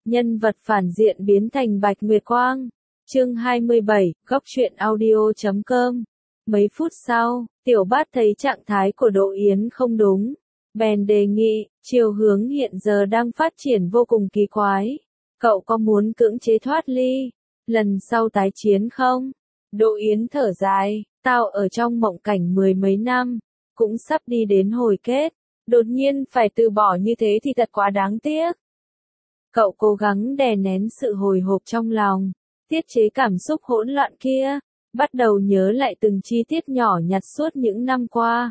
nhân vật phản diện biến thành Bạch Nguyệt Quang. Chương 27, góc truyện audio.com. Mấy phút sau, Tiểu Bát thấy trạng thái của Đỗ Yến không đúng, bèn đề nghị, chiều hướng hiện giờ đang phát triển vô cùng kỳ quái. Cậu có muốn cưỡng chế thoát ly, lần sau tái chiến không? Đỗ Yến thở dài, tao ở trong mộng cảnh mười mấy năm, cũng sắp đi đến hồi kết, đột nhiên phải từ bỏ như thế thì thật quá đáng tiếc. Cậu cố gắng đè nén sự hồi hộp trong lòng, tiết chế cảm xúc hỗn loạn kia, bắt đầu nhớ lại từng chi tiết nhỏ nhặt suốt những năm qua.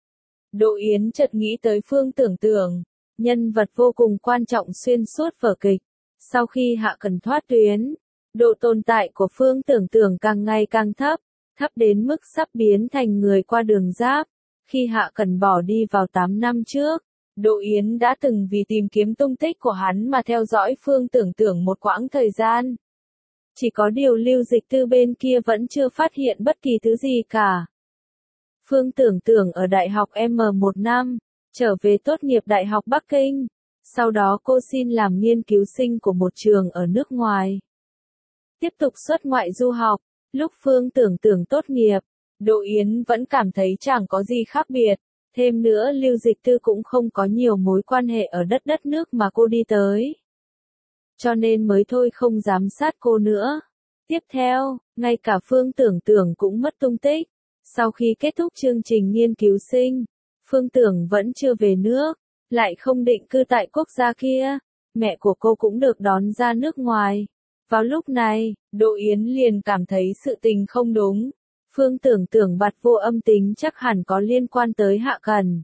Đỗ Yến chợt nghĩ tới Phương Tưởng Tưởng, nhân vật vô cùng quan trọng xuyên suốt vở kịch. Sau khi Hạ Cần thoát tuyến, độ tồn tại của Phương Tưởng Tưởng càng ngày càng thấp, thấp đến mức sắp biến thành người qua đường giáp. Khi Hạ Cần bỏ đi vào 8 năm trước, Đỗ Yến đã từng vì tìm kiếm tung tích của hắn mà theo dõi Phương Tưởng Tưởng một quãng thời gian. Chỉ có điều Lưu Dịch Tư bên kia vẫn chưa phát hiện bất kỳ thứ gì cả. Phương Tưởng Tưởng ở Đại học M1 năm, trở về tốt nghiệp Đại học Bắc Kinh. Sau đó cô xin làm nghiên cứu sinh của một trường ở nước ngoài. Tiếp tục xuất ngoại du học, lúc Phương Tưởng Tưởng tốt nghiệp, Đỗ Yến vẫn cảm thấy chẳng có gì khác biệt. Thêm nữa Lưu Dịch Tư cũng không có nhiều mối quan hệ ở đất nước mà cô đi tới. Cho nên mới thôi không giám sát cô nữa. Tiếp theo, ngay cả Phương Tưởng Tưởng cũng mất tung tích. Sau khi kết thúc chương trình nghiên cứu sinh, Phương Tưởng vẫn chưa về nước, lại không định cư tại quốc gia kia. Mẹ của cô cũng được đón ra nước ngoài. Vào lúc này, Đỗ Yến liền cảm thấy sự tình không đúng. Phương Tưởng Tưởng bặt vô âm tính chắc hẳn có liên quan tới Hạ Cần.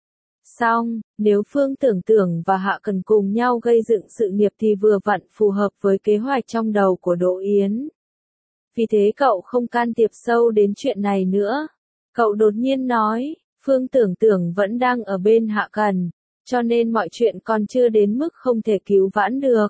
Song, nếu Phương Tưởng Tưởng và Hạ Cần cùng nhau gây dựng sự nghiệp thì vừa vặn phù hợp với kế hoạch trong đầu của Đỗ Yến. Vì thế cậu không can thiệp sâu đến chuyện này nữa. Cậu đột nhiên nói, Phương Tưởng Tưởng vẫn đang ở bên Hạ Cần, cho nên mọi chuyện còn chưa đến mức không thể cứu vãn được.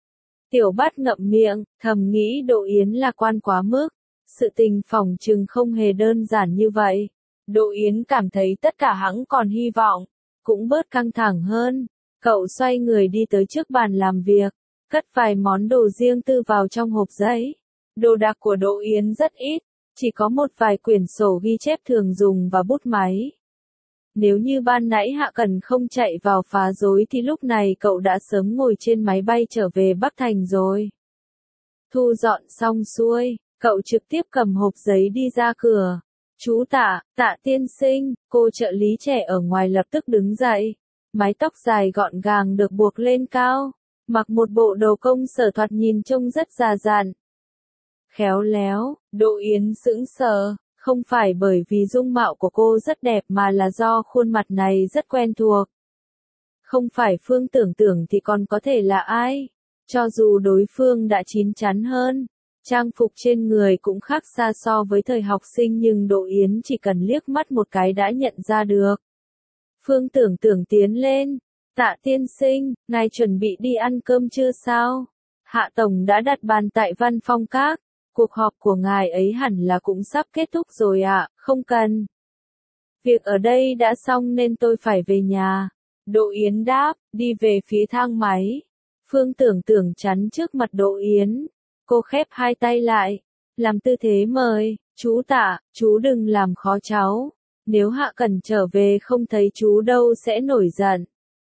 Tiểu Bát ngậm miệng, thầm nghĩ Đỗ Yến lạc quan quá mức. Sự tình phỏng chừng không hề đơn giản như vậy. Đỗ Yến cảm thấy tất cả hẵng còn hy vọng, cũng bớt căng thẳng hơn. Cậu xoay người đi tới trước bàn làm việc, cất vài món đồ riêng tư vào trong hộp giấy. Đồ đạc của Đỗ Yến rất ít, chỉ có một vài quyển sổ ghi chép thường dùng và bút máy. Nếu như ban nãy Hạ Cần không chạy vào phá rối thì lúc này cậu đã sớm ngồi trên máy bay trở về Bắc Thành rồi. Thu dọn xong xuôi, cậu trực tiếp cầm hộp giấy đi ra cửa. Chú Tạ, Tạ tiên sinh, cô trợ lý trẻ ở ngoài lập tức đứng dậy. Mái tóc dài gọn gàng được buộc lên cao, mặc một bộ đồ công sở thoạt nhìn trông rất già dặn. Khéo léo, Đỗ Yến sững sờ, không phải bởi vì dung mạo của cô rất đẹp mà là do khuôn mặt này rất quen thuộc. Không phải Phương Tưởng Tưởng thì còn có thể là ai? Cho dù đối phương đã chín chắn hơn, trang phục trên người cũng khác xa so với thời học sinh nhưng Đỗ Yến chỉ cần liếc mắt một cái đã nhận ra được. Phương Tưởng Tưởng tiến lên, Tạ tiên sinh, ngài chuẩn bị đi ăn cơm chưa sao? Hạ Tổng đã đặt bàn tại văn phòng các, cuộc họp của ngài ấy hẳn là cũng sắp kết thúc rồi ạ, không cần. Việc ở đây đã xong nên tôi phải về nhà. Đỗ Yến đáp, đi về phía thang máy. Phương Tưởng Tưởng chắn trước mặt Đỗ Yến. Cô khép hai tay lại, làm tư thế mời, chú Tạ, chú đừng làm khó cháu. Nếu Hạ Cần trở về không thấy chú đâu sẽ nổi giận.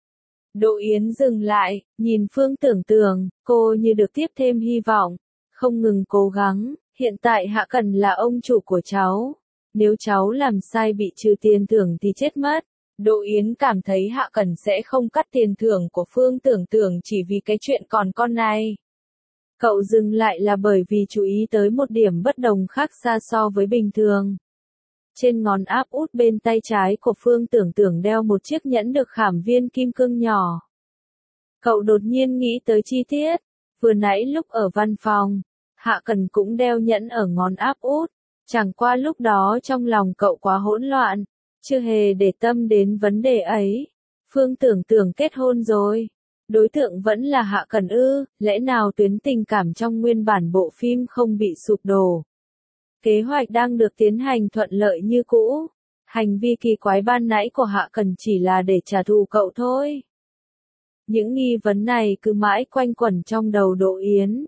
Đỗ Yến dừng lại, nhìn Phương Tưởng Tưởng, cô như được tiếp thêm hy vọng, không ngừng cố gắng. Hiện tại Hạ Cần là ông chủ của cháu. Nếu cháu làm sai bị trừ tiền thưởng thì chết mất. Đỗ Yến cảm thấy Hạ Cần sẽ không cắt tiền thưởng của Phương Tưởng Tưởng chỉ vì cái chuyện còn con này. Cậu dừng lại là bởi vì chú ý tới một điểm bất đồng khác xa so với bình thường. Trên ngón áp út bên tay trái của Phương Tưởng Tưởng đeo một chiếc nhẫn được khảm viên kim cương nhỏ. Cậu đột nhiên nghĩ tới chi tiết. Vừa nãy lúc ở văn phòng, Hạ Cần cũng đeo nhẫn ở ngón áp út. Chẳng qua lúc đó trong lòng cậu quá hỗn loạn, chưa hề để tâm đến vấn đề ấy. Phương Tưởng Tưởng kết hôn rồi. Đối tượng vẫn là Hạ Cần ư, lẽ nào tuyến tình cảm trong nguyên bản bộ phim không bị sụp đổ? Kế hoạch đang được tiến hành thuận lợi như cũ. Hành vi kỳ quái ban nãy của Hạ Cần chỉ là để trả thù cậu thôi. Những nghi vấn này cứ mãi quanh quẩn trong đầu Đỗ Yến.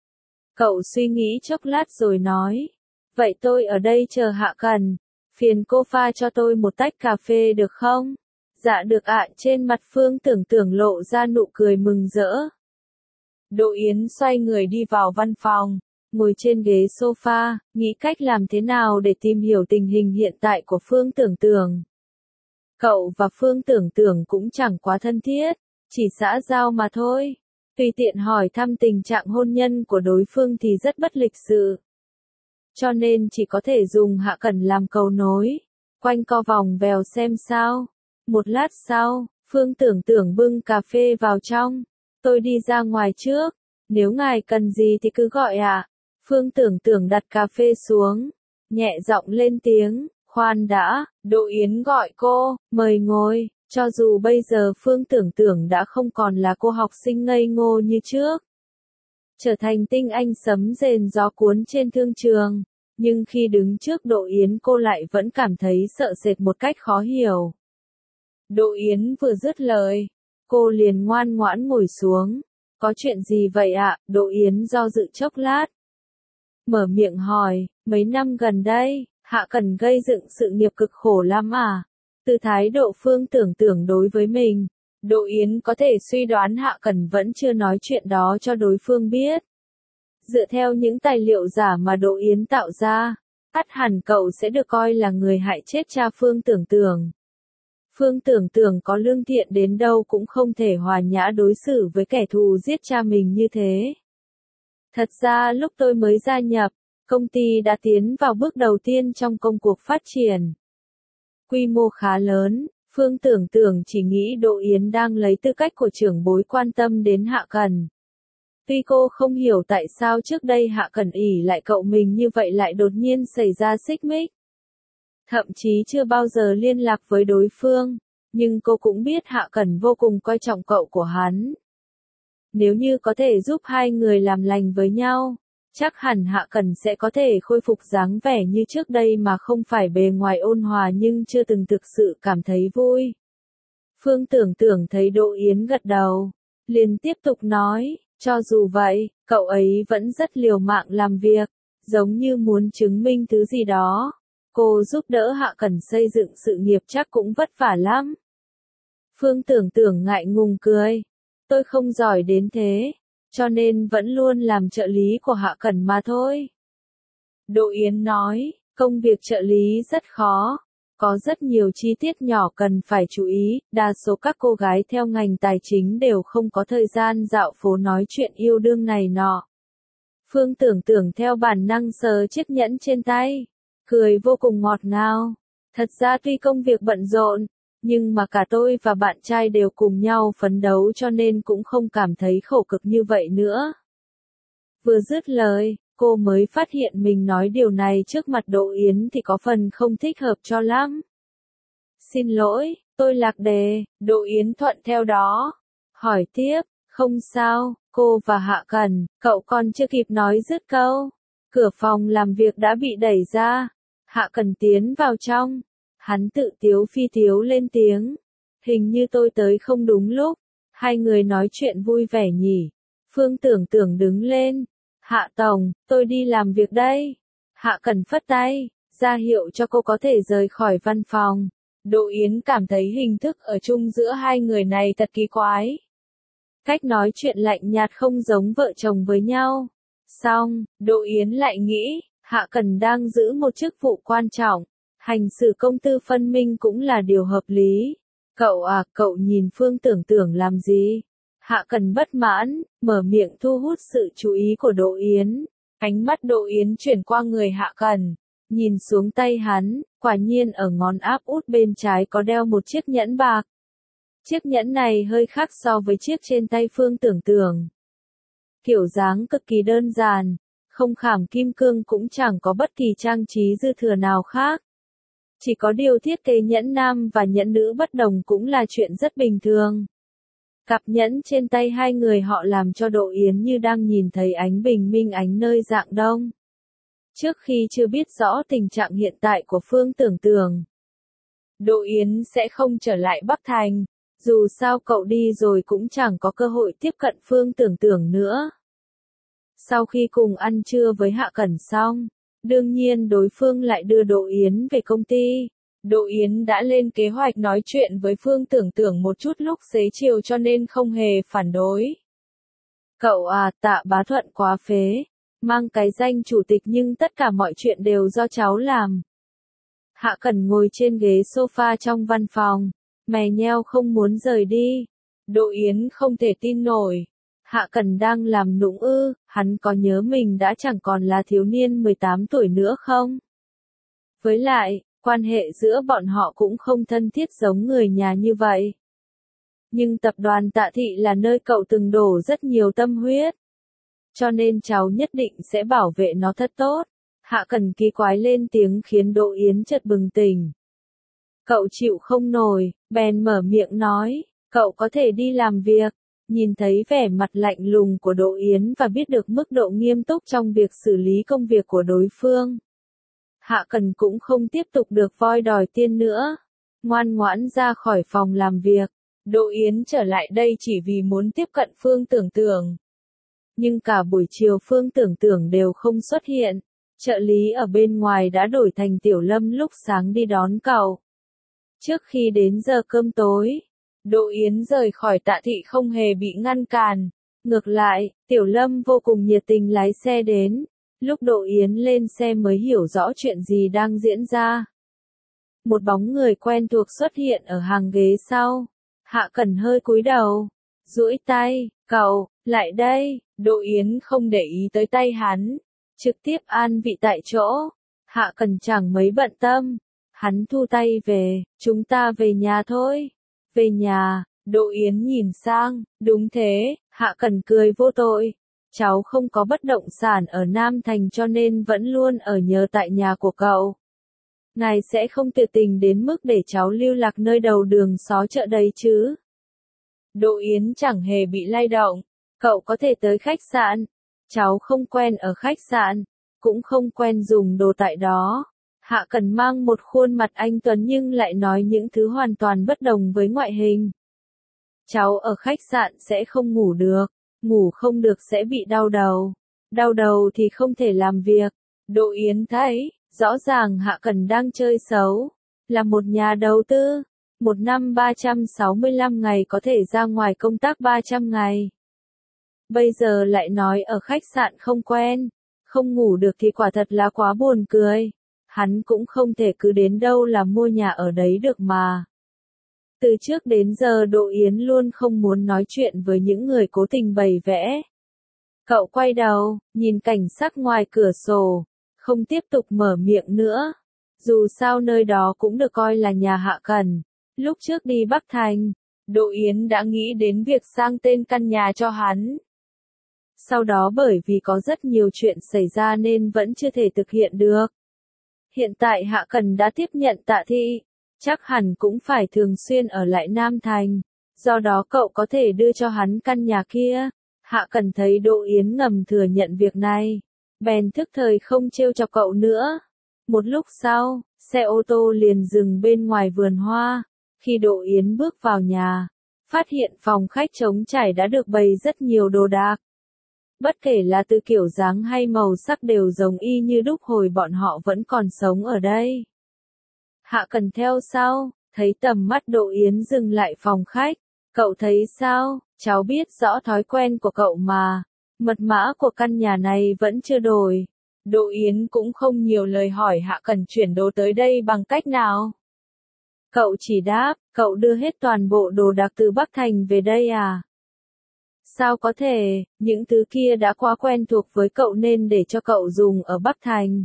Cậu suy nghĩ chốc lát rồi nói. Vậy tôi ở đây chờ Hạ Cần. Phiền cô pha cho tôi một tách cà phê được không? Dạ được ạ. Trên mặt Phương Tưởng Tưởng lộ ra nụ cười mừng rỡ. Đỗ Yến xoay người đi vào văn phòng, ngồi trên ghế sofa, nghĩ cách làm thế nào để tìm hiểu tình hình hiện tại của Phương Tưởng Tưởng. Cậu và Phương Tưởng Tưởng cũng chẳng quá thân thiết, chỉ xã giao mà thôi. Tùy tiện hỏi thăm tình trạng hôn nhân của đối phương thì rất bất lịch sự. Cho nên chỉ có thể dùng Hạ Cẩn làm cầu nối, quanh co vòng vèo xem sao. Một lát sau, Phương Tưởng Tưởng bưng cà phê vào trong. Tôi đi ra ngoài trước, nếu ngài cần gì thì cứ gọi ạ. Phương Tưởng Tưởng đặt cà phê xuống, nhẹ giọng lên tiếng, khoan đã, Đỗ Yến gọi cô, mời ngồi. Cho dù bây giờ Phương Tưởng Tưởng đã không còn là cô học sinh ngây ngô như trước, trở thành tinh anh sấm rền gió cuốn trên thương trường, nhưng khi đứng trước Đỗ Yến cô lại vẫn cảm thấy sợ sệt một cách khó hiểu. Đỗ Yến vừa dứt lời, cô liền ngoan ngoãn ngồi xuống. Có chuyện gì vậy ạ? Đỗ Yến do dự chốc lát, mở miệng hỏi, mấy năm gần đây, Hạ Cẩn gây dựng sự nghiệp cực khổ lắm à? Từ thái độ Phương Tưởng Tưởng đối với mình, Đỗ Yến có thể suy đoán Hạ Cẩn vẫn chưa nói chuyện đó cho đối phương biết. Dựa theo những tài liệu giả mà Đỗ Yến tạo ra, ắt hẳn cậu sẽ được coi là người hại chết cha Phương Tưởng Tưởng. Phương Tưởng Tưởng có lương thiện đến đâu cũng không thể hòa nhã đối xử với kẻ thù giết cha mình như thế. Thật ra lúc tôi mới gia nhập, công ty đã tiến vào bước đầu tiên trong công cuộc phát triển. Quy mô khá lớn, Phương Tưởng Tưởng chỉ nghĩ Đỗ Yến đang lấy tư cách của trưởng bối quan tâm đến Hạ Cẩn. Tuy cô không hiểu tại sao trước đây Hạ Cẩn ỷ lại cậu mình như vậy lại đột nhiên xảy ra xích mích. Thậm chí chưa bao giờ liên lạc với đối phương, nhưng cô cũng biết Hạ Cẩn vô cùng coi trọng cậu của hắn. Nếu như có thể giúp hai người làm lành với nhau, chắc hẳn Hạ Cẩn sẽ có thể khôi phục dáng vẻ như trước đây mà không phải bề ngoài ôn hòa nhưng chưa từng thực sự cảm thấy vui. Phương Tưởng Tưởng thấy Đỗ Yến gật đầu, liền tiếp tục nói, cho dù vậy, cậu ấy vẫn rất liều mạng làm việc, giống như muốn chứng minh thứ gì đó. Cô giúp đỡ Hạ Cẩn xây dựng sự nghiệp chắc cũng vất vả lắm. Phương Tưởng Tưởng ngại ngùng cười. Tôi không giỏi đến thế, cho nên vẫn luôn làm trợ lý của Hạ Cẩn mà thôi. Đỗ Yến nói, công việc trợ lý rất khó, có rất nhiều chi tiết nhỏ cần phải chú ý, đa số các cô gái theo ngành tài chính đều không có thời gian dạo phố nói chuyện yêu đương này nọ. Phương Tưởng Tưởng theo bản năng sờ chiếc nhẫn trên tay, cười vô cùng ngọt ngào. Thật ra tuy công việc bận rộn, nhưng mà cả tôi và bạn trai đều cùng nhau phấn đấu cho nên cũng không cảm thấy khổ cực như vậy nữa. Vừa dứt lời, cô mới phát hiện mình nói điều này trước mặt Đỗ Yến thì có phần không thích hợp cho lắm. Xin lỗi, tôi lạc đề. Đỗ Yến thuận theo đó. Hỏi tiếp, không sao, cô và Hạ Cẩn, cậu còn chưa kịp nói dứt câu. Cửa phòng làm việc đã bị đẩy ra. Hạ Cẩn tiến vào trong. Hắn tự tiếu phi tiếu lên tiếng. Hình như tôi tới không đúng lúc. Hai người nói chuyện vui vẻ nhỉ. Phương Tưởng Tưởng đứng lên. Hạ Tổng, tôi đi làm việc đây. Hạ Cẩn phất tay, ra hiệu cho cô có thể rời khỏi văn phòng. Đỗ Yến cảm thấy hình thức ở chung giữa hai người này thật kỳ quái. Cách nói chuyện lạnh nhạt không giống vợ chồng với nhau. Xong, Đỗ Yến lại nghĩ, Hạ Cẩn đang giữ một chức vụ quan trọng. Hành xử công tư phân minh cũng là điều hợp lý. Cậu nhìn Phương Tưởng Tưởng làm gì? Hạ Cẩn bất mãn, mở miệng thu hút sự chú ý của Đỗ Yến. Ánh mắt Đỗ Yến chuyển qua người Hạ Cẩn, nhìn xuống tay hắn, quả nhiên ở ngón áp út bên trái có đeo một chiếc nhẫn bạc. Chiếc nhẫn này hơi khác so với chiếc trên tay Phương Tưởng Tưởng. Kiểu dáng cực kỳ đơn giản, không khảm kim cương cũng chẳng có bất kỳ trang trí dư thừa nào khác. Chỉ có điều thiết kế nhẫn nam và nhẫn nữ bất đồng cũng là chuyện rất bình thường. Cặp nhẫn trên tay hai người họ làm cho Đỗ Yến như đang nhìn thấy ánh bình minh ánh nơi rạng đông. Trước khi chưa biết rõ tình trạng hiện tại của Phương Tưởng Tưởng, Đỗ Yến sẽ không trở lại Bắc Thành. Dù sao cậu đi rồi cũng chẳng có cơ hội tiếp cận Phương Tưởng Tưởng nữa. Sau khi cùng ăn trưa với Hạ Cẩn xong, đương nhiên đối phương lại đưa Đỗ Yến về công ty. Đỗ Yến đã lên kế hoạch nói chuyện với Phương Tưởng Tưởng một chút lúc xế chiều cho nên không hề phản đối. Cậu à, Tạ Bá Thuận quá phế, mang cái danh chủ tịch nhưng tất cả mọi chuyện đều do cháu làm. Hạ Cẩn ngồi trên ghế sofa trong văn phòng, mè nheo không muốn rời đi. Đỗ Yến không thể tin nổi. Hạ Cẩn đang làm nũng ư, hắn có nhớ mình đã chẳng còn là thiếu niên 18 tuổi nữa không? Với lại, quan hệ giữa bọn họ cũng không thân thiết giống người nhà như vậy. Nhưng tập đoàn Tạ Thị là nơi cậu từng đổ rất nhiều tâm huyết. Cho nên cháu nhất định sẽ bảo vệ nó thật tốt. Hạ Cẩn kỳ quái lên tiếng khiến Đỗ Yến chợt bừng tỉnh. Cậu chịu không nổi, bèn mở miệng nói, cậu có thể đi làm việc. Nhìn thấy vẻ mặt lạnh lùng của Đỗ Yến và biết được mức độ nghiêm túc trong việc xử lý công việc của đối phương. Hạ Cẩn cũng không tiếp tục được voi đòi tiên nữa. Ngoan ngoãn ra khỏi phòng làm việc. Đỗ Yến trở lại đây chỉ vì muốn tiếp cận Phương Tưởng Tưởng. Nhưng cả buổi chiều Phương Tưởng Tưởng đều không xuất hiện. Trợ lý ở bên ngoài đã đổi thành Tiểu Lâm lúc sáng đi đón cậu. Trước khi đến giờ cơm tối, Đỗ Yến rời khỏi Tạ Thị không hề bị ngăn cản. Ngược lại, Tiểu Lâm vô cùng nhiệt tình lái xe đến. Lúc Đỗ Yến lên xe mới hiểu rõ chuyện gì đang diễn ra. Một bóng người quen thuộc xuất hiện ở hàng ghế sau. Hạ Cẩn hơi cúi đầu, duỗi tay, cậu, lại đây. Đỗ Yến không để ý tới tay hắn, trực tiếp an vị tại chỗ. Hạ Cẩn chẳng mấy bận tâm. Hắn thu tay về, chúng ta về nhà thôi. Về nhà, Đỗ Yến nhìn sang, đúng thế, Hạ Cẩn cười vô tội. Cháu không có bất động sản ở Nam Thành cho nên vẫn luôn ở nhờ tại nhà của cậu. Ngài sẽ không tuyệt tình đến mức để cháu lưu lạc nơi đầu đường xó chợ đấy chứ. Đỗ Yến chẳng hề bị lay động. Cậu có thể tới khách sạn. Cháu không quen ở khách sạn, cũng không quen dùng đồ tại đó. Hạ Cẩn mang một khuôn mặt anh tuấn nhưng lại nói những thứ hoàn toàn bất đồng với ngoại hình. Cháu ở khách sạn sẽ không ngủ được, ngủ không được sẽ bị đau đầu. Đau đầu thì không thể làm việc. Đỗ Yến thấy, rõ ràng Hạ Cẩn đang chơi xấu. Là một nhà đầu tư, một năm 365 ngày có thể ra ngoài công tác 300 ngày. Bây giờ lại nói ở khách sạn không quen, không ngủ được thì quả thật là quá buồn cười. Hắn cũng không thể cứ đến đâu là mua nhà ở đấy được mà. Từ trước đến giờ Đỗ Yến luôn không muốn nói chuyện với những người cố tình bày vẽ. Cậu quay đầu, nhìn cảnh sắc ngoài cửa sổ, không tiếp tục mở miệng nữa. Dù sao nơi đó cũng được coi là nhà Hạ Cẩn. Lúc trước đi Bắc Thành, Đỗ Yến đã nghĩ đến việc sang tên căn nhà cho hắn. Sau đó bởi vì có rất nhiều chuyện xảy ra nên vẫn chưa thể thực hiện được. Hiện tại Hạ Cẩn đã tiếp nhận Tạ Thị, chắc hẳn cũng phải thường xuyên ở lại Nam Thành. Do đó cậu có thể đưa cho hắn căn nhà kia. Hạ Cẩn thấy Đỗ Yến ngầm thừa nhận việc này, bèn thức thời không trêu chọc cậu nữa. Một lúc sau, xe ô tô liền dừng bên ngoài vườn hoa. Khi Đỗ Yến bước vào nhà, phát hiện phòng khách trống trải đã được bày rất nhiều đồ đạc. Bất kể là từ kiểu dáng hay màu sắc đều giống y như đúc hồi bọn họ vẫn còn sống ở đây. Hạ Cẩn theo sau, thấy tầm mắt Đỗ Yến dừng lại phòng khách. Cậu thấy sao, cháu biết rõ thói quen của cậu mà. Mật mã của căn nhà này vẫn chưa đổi. Đỗ Yến cũng không nhiều lời hỏi Hạ Cẩn chuyển đồ tới đây bằng cách nào. Cậu chỉ đáp, cậu đưa hết toàn bộ đồ đạc từ Bắc Thành về đây à? Sao có thể, những thứ kia đã quá quen thuộc với cậu nên để cho cậu dùng ở Bắc Thành.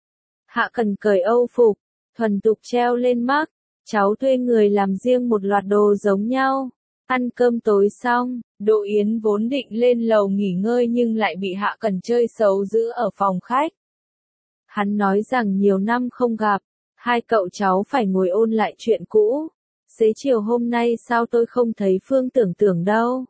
Hạ Cẩn cởi âu phục, thuần tục treo lên mác, cháu thuê người làm riêng một loạt đồ giống nhau. Ăn cơm tối xong, Đỗ Yến vốn định lên lầu nghỉ ngơi nhưng lại bị Hạ Cẩn chơi xấu giữ ở phòng khách. Hắn nói rằng nhiều năm không gặp, hai cậu cháu phải ngồi ôn lại chuyện cũ. Xế chiều hôm nay sao tôi không thấy Phương Tưởng Tưởng đâu?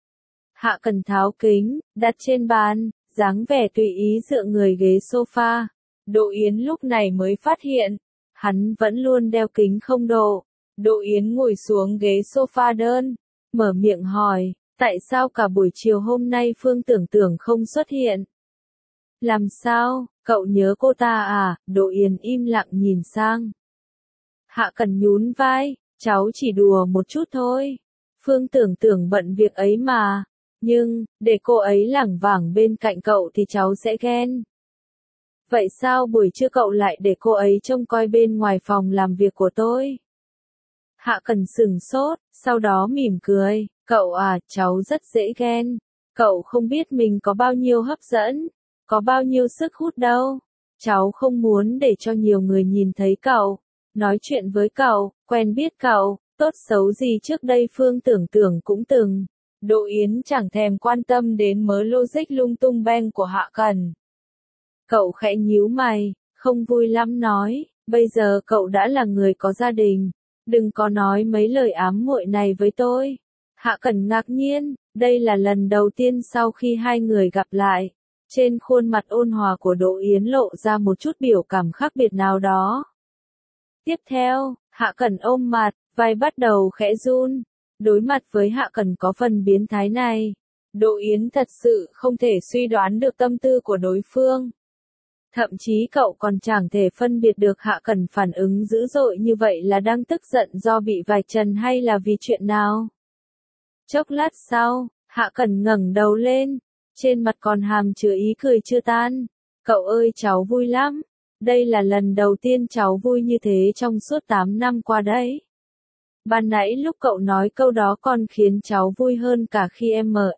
Hạ Cẩn tháo kính, đặt trên bàn, dáng vẻ tùy ý dựa người ghế sofa. Đỗ Yến lúc này mới phát hiện, hắn vẫn luôn đeo kính không độ. Đỗ Yến ngồi xuống ghế sofa đơn, mở miệng hỏi, tại sao cả buổi chiều hôm nay Phương Tưởng Tưởng không xuất hiện? Làm sao, cậu nhớ cô ta à? Đỗ Yến im lặng nhìn sang. Hạ Cần nhún vai, cháu chỉ đùa một chút thôi. Phương Tưởng Tưởng bận việc ấy mà. Nhưng, để cô ấy lảng vảng bên cạnh cậu thì cháu sẽ ghen. Vậy sao buổi trưa cậu lại để cô ấy trông coi bên ngoài phòng làm việc của tôi? Hạ Cần sửng sốt, sau đó mỉm cười, cậu à, cháu rất dễ ghen. Cậu không biết mình có bao nhiêu hấp dẫn, có bao nhiêu sức hút đâu. Cháu không muốn để cho nhiều người nhìn thấy cậu, nói chuyện với cậu, quen biết cậu, tốt xấu gì trước đây Phương Tưởng Tưởng cũng từng. Đỗ Yến chẳng thèm quan tâm đến mớ logic lung tung beng của Hạ Cần. Cậu khẽ nhíu mày, không vui lắm nói, bây giờ cậu đã là người có gia đình, đừng có nói mấy lời ám muội này với tôi. Hạ Cần ngạc nhiên, đây là lần đầu tiên sau khi hai người gặp lại. Trên khuôn mặt ôn hòa của Đỗ Yến lộ ra một chút biểu cảm khác biệt nào đó. Tiếp theo, Hạ Cần ôm mặt, vai bắt đầu khẽ run. Đối mặt với Hạ Cần có phần biến thái này, Đỗ Yến thật sự không thể suy đoán được tâm tư của đối phương. Thậm chí cậu còn chẳng thể phân biệt được Hạ Cần phản ứng dữ dội như vậy là đang tức giận do bị vạch trần hay là vì chuyện nào. Chốc lát sau, Hạ Cần ngẩng đầu lên, trên mặt còn hàm chứa ý cười chưa tan. Cậu ơi cháu vui lắm, đây là lần đầu tiên cháu vui như thế trong suốt 8 năm qua đấy. Ban nãy lúc cậu nói câu đó còn khiến cháu vui hơn cả khi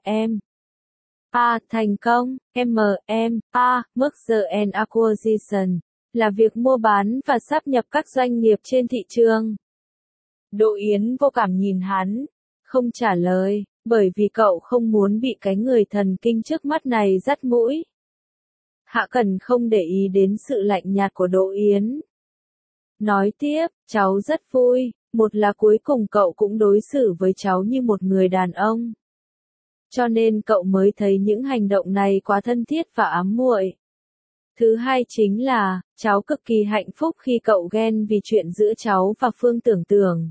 thành công, merger and acquisition, là việc mua bán và sáp nhập các doanh nghiệp trên thị trường. Đỗ Yến vô cảm nhìn hắn, không trả lời, bởi vì cậu không muốn bị cái người thần kinh trước mắt này dắt mũi. Hạ Cần không để ý đến sự lạnh nhạt của Đỗ Yến. Nói tiếp, cháu rất vui, một là cuối cùng cậu cũng đối xử với cháu như một người đàn ông. Cho nên cậu mới thấy những hành động này quá thân thiết và ám muội. Thứ hai chính là, cháu cực kỳ hạnh phúc khi cậu ghen vì chuyện giữa cháu và Phương Tưởng Tưởng.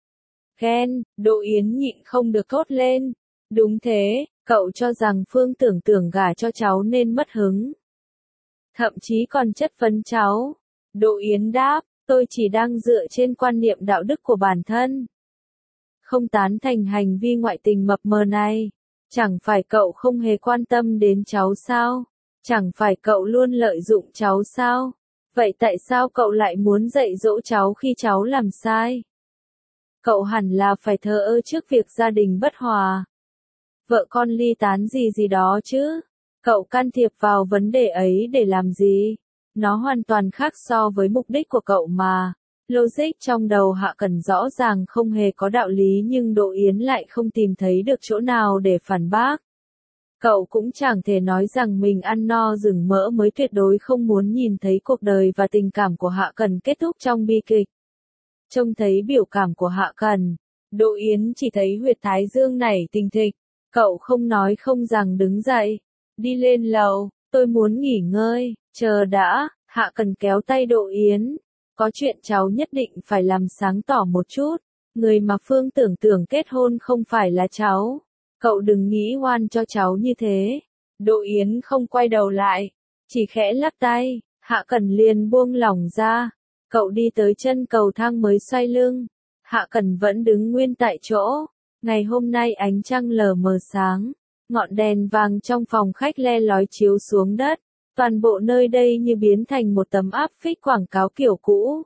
Ghen, Đỗ Yến nhịn không được thốt lên. Đúng thế, cậu cho rằng Phương Tưởng Tưởng gả cho cháu nên mất hứng. Thậm chí còn chất vấn cháu. Đỗ Yến đáp, tôi chỉ đang dựa trên quan niệm đạo đức của bản thân. Không tán thành hành vi ngoại tình mập mờ này. Chẳng phải cậu không hề quan tâm đến cháu sao? Chẳng phải cậu luôn lợi dụng cháu sao? Vậy tại sao cậu lại muốn dạy dỗ cháu khi cháu làm sai? Cậu hẳn là phải thờ ơ trước việc gia đình bất hòa. Vợ con ly tán gì đó chứ? Cậu can thiệp vào vấn đề ấy để làm gì? Nó hoàn toàn khác so với mục đích của cậu mà. Logic trong đầu Hạ Cần rõ ràng không hề có đạo lý nhưng Đỗ Yến lại không tìm thấy được chỗ nào để phản bác. Cậu cũng chẳng thể nói rằng mình ăn no rừng mỡ mới tuyệt đối không muốn nhìn thấy cuộc đời và tình cảm của Hạ Cần kết thúc trong bi kịch. Trông thấy biểu cảm của Hạ Cần, Đỗ Yến chỉ thấy huyệt thái dương nảy thình thịch. Cậu không nói không rằng đứng dậy, đi lên lầu, tôi muốn nghỉ ngơi, chờ đã. Hạ Cần kéo tay Đỗ Yến. Có chuyện cháu nhất định phải làm sáng tỏ một chút. Người mà Phương Tưởng Tưởng kết hôn không phải là cháu. Cậu đừng nghĩ oan cho cháu như thế. Đỗ Yến không quay đầu lại, chỉ khẽ lắc tay. Hạ Cần liền buông lỏng ra. Cậu đi tới chân cầu thang mới xoay lưng. Hạ Cần vẫn đứng nguyên tại chỗ. Ngày hôm nay ánh trăng lờ mờ sáng. Ngọn đèn vàng trong phòng khách le lói chiếu xuống đất. Toàn bộ nơi đây như biến thành một tấm áp phích quảng cáo kiểu cũ.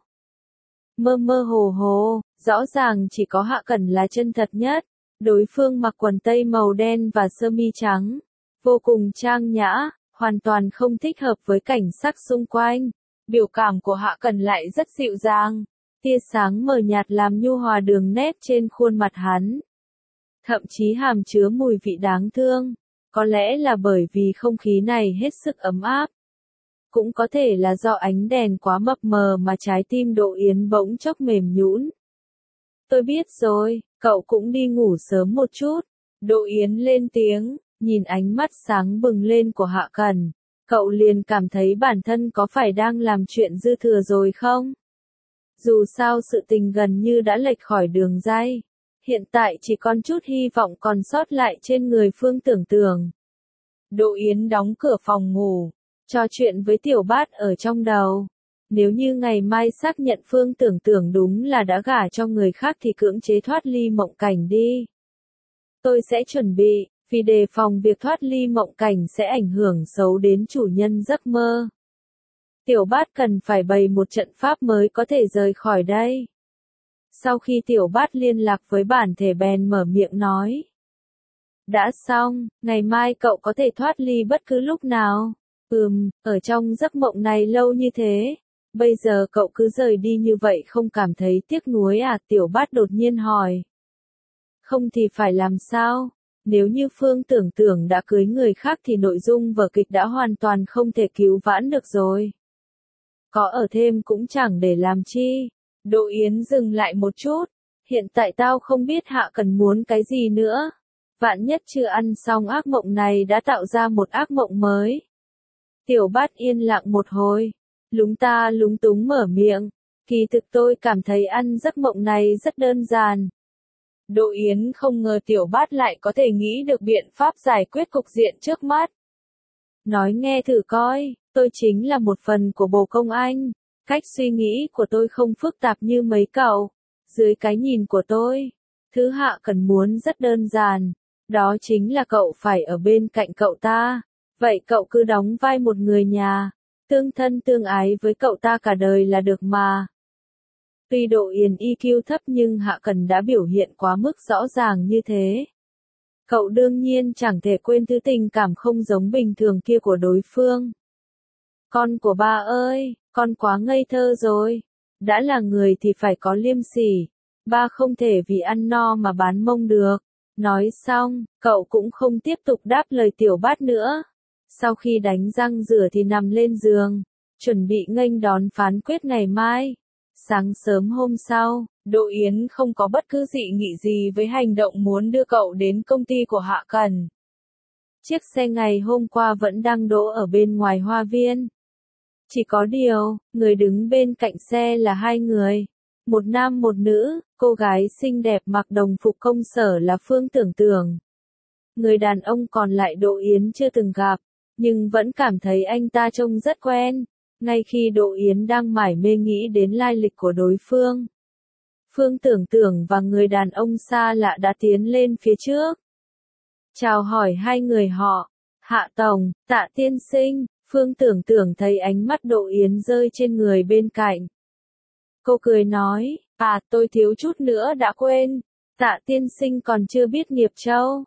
Mơ mơ hồ hồ, rõ ràng chỉ có Hạ Cần là chân thật nhất. Đối phương mặc quần tây màu đen và sơ mi trắng. Vô cùng trang nhã, hoàn toàn không thích hợp với cảnh sắc xung quanh. Biểu cảm của Hạ Cần lại rất dịu dàng. Tia sáng mờ nhạt làm nhu hòa đường nét trên khuôn mặt hắn. Thậm chí hàm chứa mùi vị đáng thương. Có lẽ là bởi vì không khí này hết sức ấm áp. Cũng có thể là do ánh đèn quá mập mờ mà trái tim Đỗ Yến bỗng chốc mềm nhũn. Tôi biết rồi, cậu cũng đi ngủ sớm một chút. Đỗ Yến lên tiếng, nhìn ánh mắt sáng bừng lên của Hạ Cần. Cậu liền cảm thấy bản thân có phải đang làm chuyện dư thừa rồi không? Dù sao sự tình gần như đã lệch khỏi đường ray. Hiện tại chỉ còn chút hy vọng còn sót lại trên người Phương Tưởng Tưởng. Đỗ Yến đóng cửa phòng ngủ, trò chuyện với Tiểu Bát ở trong đầu. Nếu như ngày mai xác nhận Phương Tưởng Tưởng đúng là đã gả cho người khác thì cưỡng chế thoát ly mộng cảnh đi. Tôi sẽ chuẩn bị, vì đề phòng việc thoát ly mộng cảnh sẽ ảnh hưởng xấu đến chủ nhân giấc mơ. Tiểu Bát cần phải bày một trận pháp mới có thể rời khỏi đây. Sau khi Tiểu Bát liên lạc với bản thể bèn mở miệng nói. Đã xong, ngày mai cậu có thể thoát ly bất cứ lúc nào. Ở trong giấc mộng này lâu như thế. Bây giờ cậu cứ rời đi như vậy không cảm thấy tiếc nuối à? Tiểu Bát đột nhiên hỏi. Không thì phải làm sao? Nếu như Phương Tưởng Tưởng đã cưới người khác thì nội dung vở kịch đã hoàn toàn không thể cứu vãn được rồi. Có ở thêm cũng chẳng để làm chi. Đỗ Yến dừng lại một chút. Hiện tại tao không biết Hạ Cần muốn cái gì nữa. Vạn nhất chưa ăn xong ác mộng này đã tạo ra một ác mộng mới. Tiểu Bát yên lặng một hồi. Lúng túng mở miệng. Kỳ thực tôi cảm thấy ăn giấc mộng này rất đơn giản. Đỗ Yến không ngờ Tiểu Bát lại có thể nghĩ được biện pháp giải quyết cục diện trước mắt. Nói nghe thử coi, tôi chính là một phần của bồ công anh. Cách suy nghĩ của tôi không phức tạp như mấy cậu. Dưới cái nhìn của tôi, thứ Hạ Cần muốn rất đơn giản. Đó chính là cậu phải ở bên cạnh cậu ta. Vậy cậu cứ đóng vai một người nhà. Tương thân tương ái với cậu ta cả đời là được mà. Tuy Đỗ Yến EQ thấp nhưng Hạ Cần đã biểu hiện quá mức rõ ràng như thế. Cậu đương nhiên chẳng thể quên thứ tình cảm không giống bình thường kia của đối phương. Con của ba ơi, con quá ngây thơ rồi. Đã là người thì phải có liêm sỉ. Ba không thể vì ăn no mà bán mông được. Nói xong, cậu cũng không tiếp tục đáp lời Tiểu Bát nữa. Sau khi đánh răng rửa thì nằm lên giường, chuẩn bị nghênh đón phán quyết ngày mai. Sáng sớm hôm sau, Đỗ Yến không có bất cứ dị nghị gì với hành động muốn đưa cậu đến công ty của Hạ Cần. Chiếc xe ngày hôm qua vẫn đang đỗ ở bên ngoài hoa viên. Chỉ có điều, người đứng bên cạnh xe là hai người. Một nam một nữ, cô gái xinh đẹp mặc đồng phục công sở là Phương Tưởng Tưởng. Người đàn ông còn lại Đỗ Yến chưa từng gặp, nhưng vẫn cảm thấy anh ta trông rất quen. Ngay khi Đỗ Yến đang mải mê nghĩ đến lai lịch của đối phương, Phương Tưởng Tưởng và người đàn ông xa lạ đã tiến lên phía trước. Chào hỏi hai người họ. Hạ Tổng, Tạ tiên sinh. Phương Tưởng Tưởng thấy ánh mắt Đỗ Yến rơi trên người bên cạnh. Cô cười nói, tôi thiếu chút nữa đã quên. Tạ tiên sinh còn chưa biết Nghiệp Châu.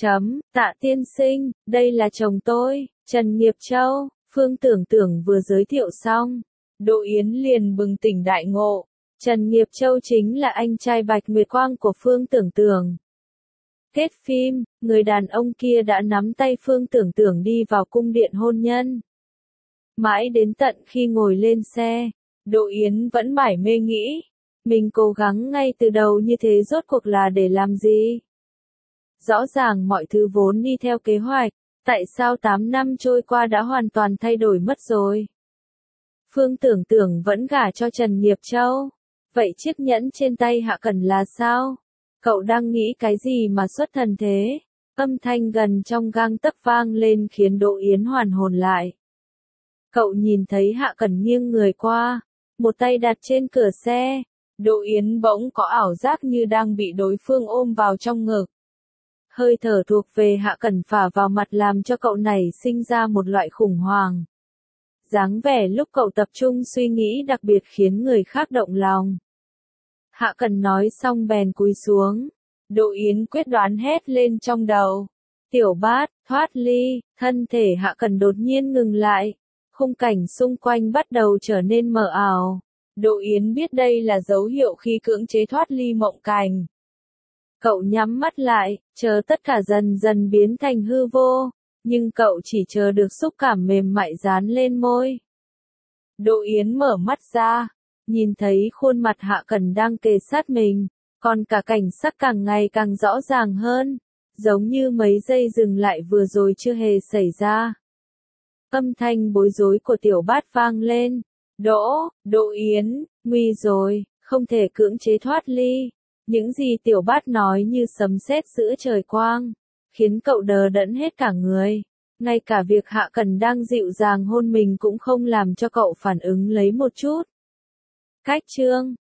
Tạ tiên sinh, đây là chồng tôi, Trần Nghiệp Châu. Phương Tưởng Tưởng vừa giới thiệu xong, Đỗ Yến liền bừng tỉnh đại ngộ. Trần Nghiệp Châu chính là anh trai Bạch Nguyệt Quang của Phương Tưởng Tưởng. Kết phim, người đàn ông kia đã nắm tay Phương Tưởng Tưởng đi vào cung điện hôn nhân. Mãi đến tận khi ngồi lên xe, Đỗ Yến vẫn mải mê nghĩ, mình cố gắng ngay từ đầu như thế rốt cuộc là để làm gì? Rõ ràng mọi thứ vốn đi theo kế hoạch, tại sao 8 năm trôi qua đã hoàn toàn thay đổi mất rồi? Phương Tưởng Tưởng vẫn gả cho Trần Nghiệp Châu. Vậy chiếc nhẫn trên tay Hạ Cần là sao? Cậu đang nghĩ cái gì mà xuất thần thế? Âm thanh gần trong gang tấc vang lên khiến Đỗ Yến hoàn hồn lại. Cậu nhìn thấy Hạ Cần nghiêng người qua, một tay đặt trên cửa xe. Đỗ Yến bỗng có ảo giác như đang bị đối phương ôm vào trong ngực. Hơi thở thuộc về Hạ Cần phả vào mặt làm cho cậu này sinh ra một loại khủng hoảng. Dáng vẻ lúc cậu tập trung suy nghĩ đặc biệt khiến người khác động lòng. Hạ Cần nói xong bèn cúi xuống. Đỗ Yến quyết đoán hét lên trong đầu. Tiểu Bát, thoát ly. Thân thể Hạ Cần đột nhiên ngừng lại. Khung cảnh xung quanh bắt đầu trở nên mờ ảo. Đỗ Yến biết đây là dấu hiệu khi cưỡng chế thoát ly mộng cảnh. Cậu nhắm mắt lại, chờ tất cả dần dần biến thành hư vô. Nhưng cậu chỉ chờ được xúc cảm mềm mại dán lên môi. Đỗ Yến mở mắt ra, nhìn thấy khuôn mặt Hạ Cần đang kề sát mình, còn cả cảnh sắc càng ngày càng rõ ràng hơn, giống như mấy giây dừng lại vừa rồi chưa hề xảy ra. Âm thanh bối rối của Tiểu Bát vang lên, Đỗ Yến, nguy rồi, không thể cưỡng chế thoát ly. Những gì Tiểu Bát nói như sấm sét giữa trời quang, khiến cậu đờ đẫn hết cả người. Ngay cả việc Hạ Cần đang dịu dàng hôn mình cũng không làm cho cậu phản ứng lấy một chút. Cách chương